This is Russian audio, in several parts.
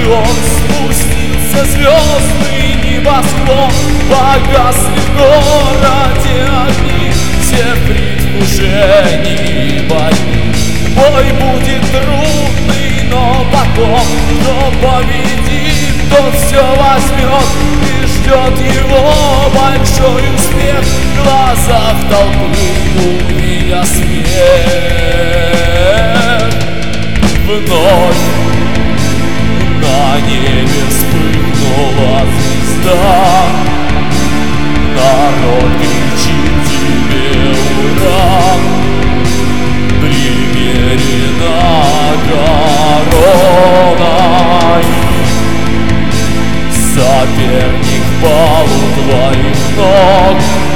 окон спустился звездный небосклон. Погасли в городе огни, все в предвкушении борьбы. Бой будет трудный, но потом кто победит, тот все возьмет, и ждет его большой успех. В глазах толпы увидя смех, вновь на небе вспыхнула звезда. Народ кричит тебе ура, примерена короной. Соперник пал у твоих ног,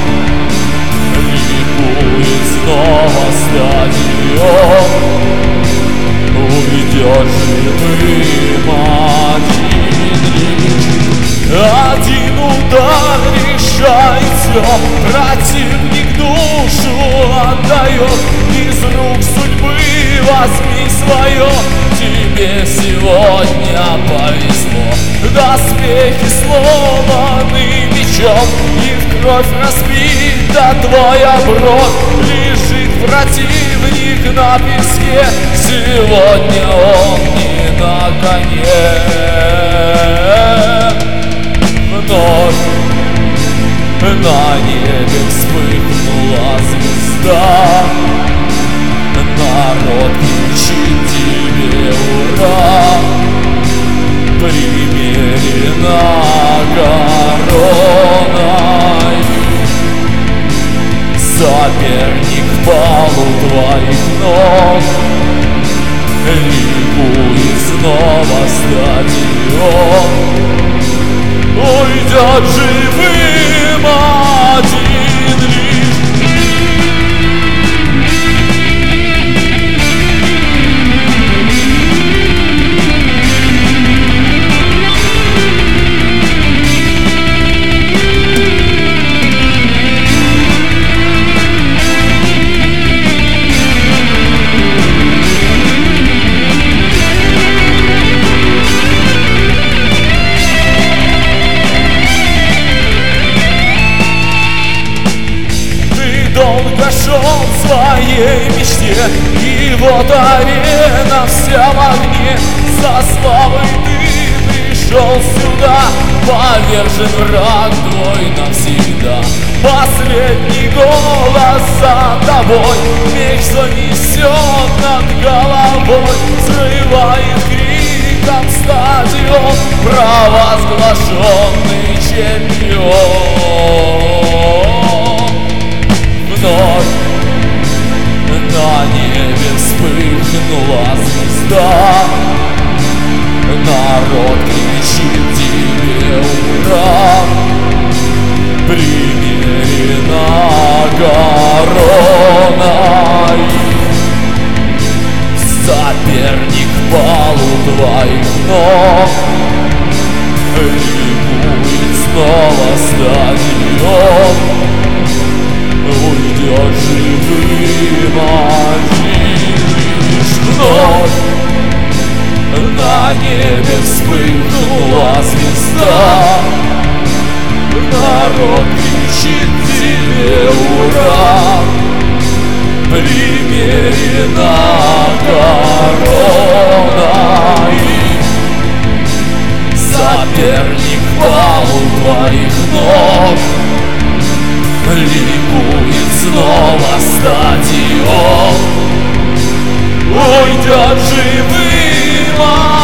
ликует снова стадион. Уйдет живым один лишь. Один удар решает все, противник душу отдает. Из рук судьбы возьми свое, тебе сегодня повезло. Доспехи сломаны мечом, и в кровь разбита твоя бровь. Лежит противник на песке, сегодня он не на коне. Вновь на небе вспыхнула звезда. Народ кричит тебе ура, примерена короной. Соперник пал у твоих ног, ликует снова стадион. Уйдет живым один лишь. Долго шел в своей мечте, и вот арена вся в огне. За славой ты пришел сюда, повержен враг твой навсегда. Последний голос за тобой, меч занесен над головой. Взрывает криком стадион провозглашенный чемпион. Вновь на небе вспыхнула звезда. Народ кричит тебе ура, примерена короной. Соперник пал у твоих ног, ликует снова стадион. Уйдет живым один лишь. Вновь на небе вспыхнула звезда. Народ кричит тебе ура, примерена короной. Соперник пал у твоих ног, ликует снова стадион. Уйдет живым